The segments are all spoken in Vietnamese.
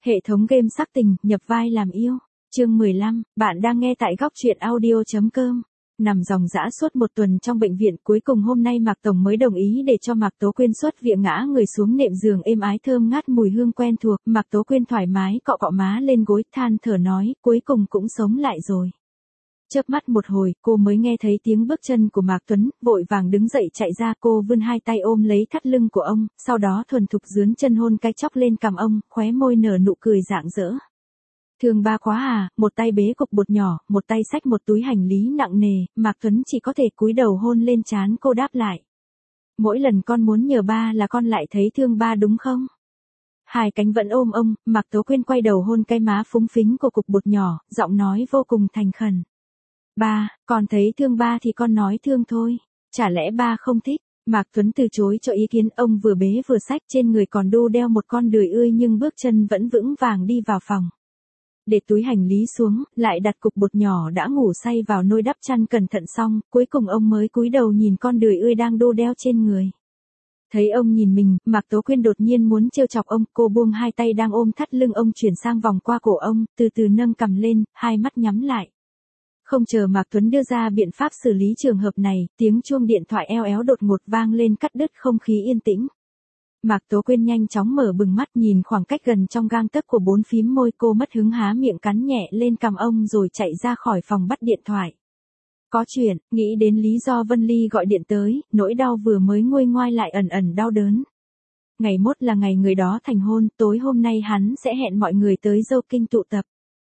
Hệ thống game sắc tình, nhập vai làm yêu. Chương 15, bạn đang nghe tại góc truyện audio.com. Nằm ròng rã suốt một tuần trong bệnh viện, cuối cùng hôm nay Mạc Tổng mới đồng ý để cho Mạc Tố Quyên xuất viện, ngã người xuống nệm giường êm ái thơm ngát mùi hương quen thuộc. Mạc Tố Quyên thoải mái cọ cọ má lên gối, than thở nói, cuối cùng cũng sống lại rồi. Chớp mắt một hồi, cô mới nghe thấy tiếng bước chân của Mạc Tuấn, vội vàng đứng dậy chạy ra, cô vươn hai tay ôm lấy thắt lưng của ông, sau đó thuần thục dướn chân hôn cái chóc lên cằm ông, khóe môi nở nụ cười rạng rỡ. Thương ba quá à, một tay bế cục bột nhỏ, một tay xách một túi hành lý nặng nề, Mạc Tuấn chỉ có thể cúi đầu hôn lên trán cô đáp lại. Mỗi lần con muốn nhờ ba là con lại thấy thương ba đúng không? Hai cánh vẫn ôm ông, Mạc Tố Quyên quay đầu hôn cái má phúng phính của cục bột nhỏ, giọng nói vô cùng thành khẩn. Ba, con thấy thương ba thì con nói thương thôi, chả lẽ ba không thích? Mạc Tuấn từ chối cho ý kiến, ông vừa bế vừa xách, trên người còn đu đeo một con đười ươi nhưng bước chân vẫn vững vàng đi vào phòng. Để túi hành lý xuống, lại đặt cục bột nhỏ đã ngủ say vào nôi đắp chăn cẩn thận xong, cuối cùng ông mới cúi đầu nhìn con đười ươi đang đu đeo trên người. Thấy ông nhìn mình, Mạc Tố Quyên đột nhiên muốn trêu chọc ông, cô buông hai tay đang ôm thắt lưng ông chuyển sang vòng qua cổ ông, từ từ nâng cằm lên, hai mắt nhắm lại. Không chờ Mạc Tuấn đưa ra biện pháp xử lý trường hợp này, tiếng chuông điện thoại eo éo đột ngột vang lên cắt đứt không khí yên tĩnh. Mạc Tố Quyên nhanh chóng mở bừng mắt nhìn khoảng cách gần trong gang tấc của bốn phím môi, cô mất hứng há miệng cắn nhẹ lên cằm ông rồi chạy ra khỏi phòng bắt điện thoại. Có chuyện, nghĩ đến lý do Vân Ly gọi điện tới, nỗi đau vừa mới nguôi ngoai lại ẩn ẩn đau đớn. Ngày mốt là ngày người đó thành hôn, tối hôm nay hắn sẽ hẹn mọi người tới Dâu Kinh tụ tập.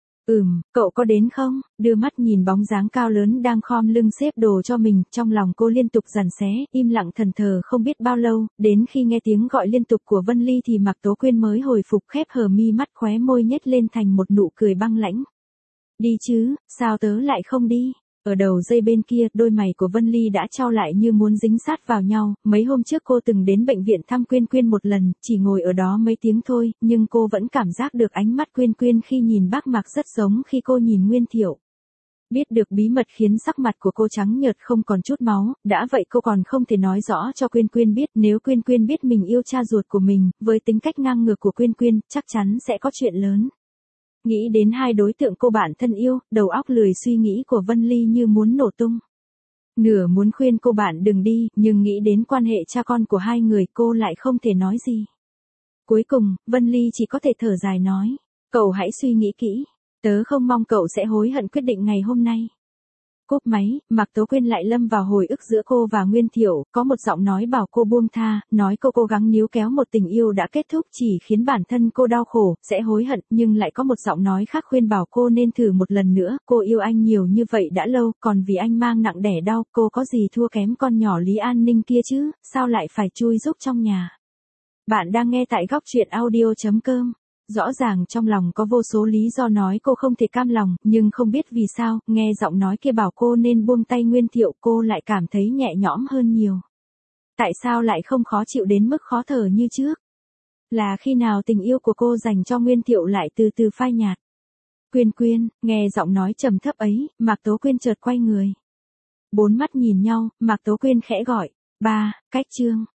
Cậu có đến không? Đưa mắt nhìn bóng dáng cao lớn đang khom lưng xếp đồ cho mình, trong lòng cô liên tục giằng xé, im lặng thẫn thờ không biết bao lâu, đến khi nghe tiếng gọi liên tục của Vân Ly thì Mạc Tố Quyên mới hồi phục, khép hờ mi mắt, khóe môi nhếch lên thành một nụ cười băng lãnh. Đi chứ, sao tớ lại không đi? Ở đầu dây bên kia, đôi mày của Vân Ly đã chau lại như muốn dính sát vào nhau, mấy hôm trước cô từng đến bệnh viện thăm Quyên Quyên một lần, chỉ ngồi ở đó mấy tiếng thôi, nhưng cô vẫn cảm giác được ánh mắt Quyên Quyên khi nhìn bác Mạc rất giống khi cô nhìn Nguyên Thiệu. Biết được bí mật khiến sắc mặt của cô trắng nhợt không còn chút máu, đã vậy cô còn không thể nói rõ cho Quyên Quyên biết, nếu Quyên Quyên biết mình yêu cha ruột của mình, với tính cách ngang ngược của Quyên Quyên, chắc chắn sẽ có chuyện lớn. Nghĩ đến hai đối tượng cô bạn thân yêu, đầu óc lười suy nghĩ của Vân Ly như muốn nổ tung. Nửa muốn khuyên cô bạn đừng đi, nhưng nghĩ đến quan hệ cha con của hai người cô lại không thể nói gì. Cuối cùng, Vân Ly chỉ có thể thở dài nói, cậu hãy suy nghĩ kỹ, tớ không mong cậu sẽ hối hận quyết định ngày hôm nay. Cúp máy, Mạc Tố Quyên lại lâm vào hồi ức giữa cô và Nguyên Thiệu, có một giọng nói bảo cô buông tha, nói cô cố gắng níu kéo một tình yêu đã kết thúc chỉ khiến bản thân cô đau khổ, sẽ hối hận, nhưng lại có một giọng nói khác khuyên bảo cô nên thử một lần nữa, cô yêu anh nhiều như vậy đã lâu, còn vì anh mang nặng đẻ đau, cô có gì thua kém con nhỏ Lý An Ninh kia chứ, sao lại phải chui rúc trong nhà. Bạn đang nghe tại góc truyện audio.com. Rõ ràng trong lòng có vô số lý do nói cô không thể cam lòng, nhưng không biết vì sao, nghe giọng nói kia bảo cô nên buông tay Nguyên Thiệu, cô lại cảm thấy nhẹ nhõm hơn nhiều. Tại sao lại không khó chịu đến mức khó thở như trước? Là khi nào tình yêu của cô dành cho Nguyên Thiệu lại từ từ phai nhạt? Quyên Quyên, nghe giọng nói trầm thấp ấy, Mạc Tố Quyên chợt quay người. Bốn mắt nhìn nhau, Mạc Tố Quyên khẽ gọi, ba, cách Trương.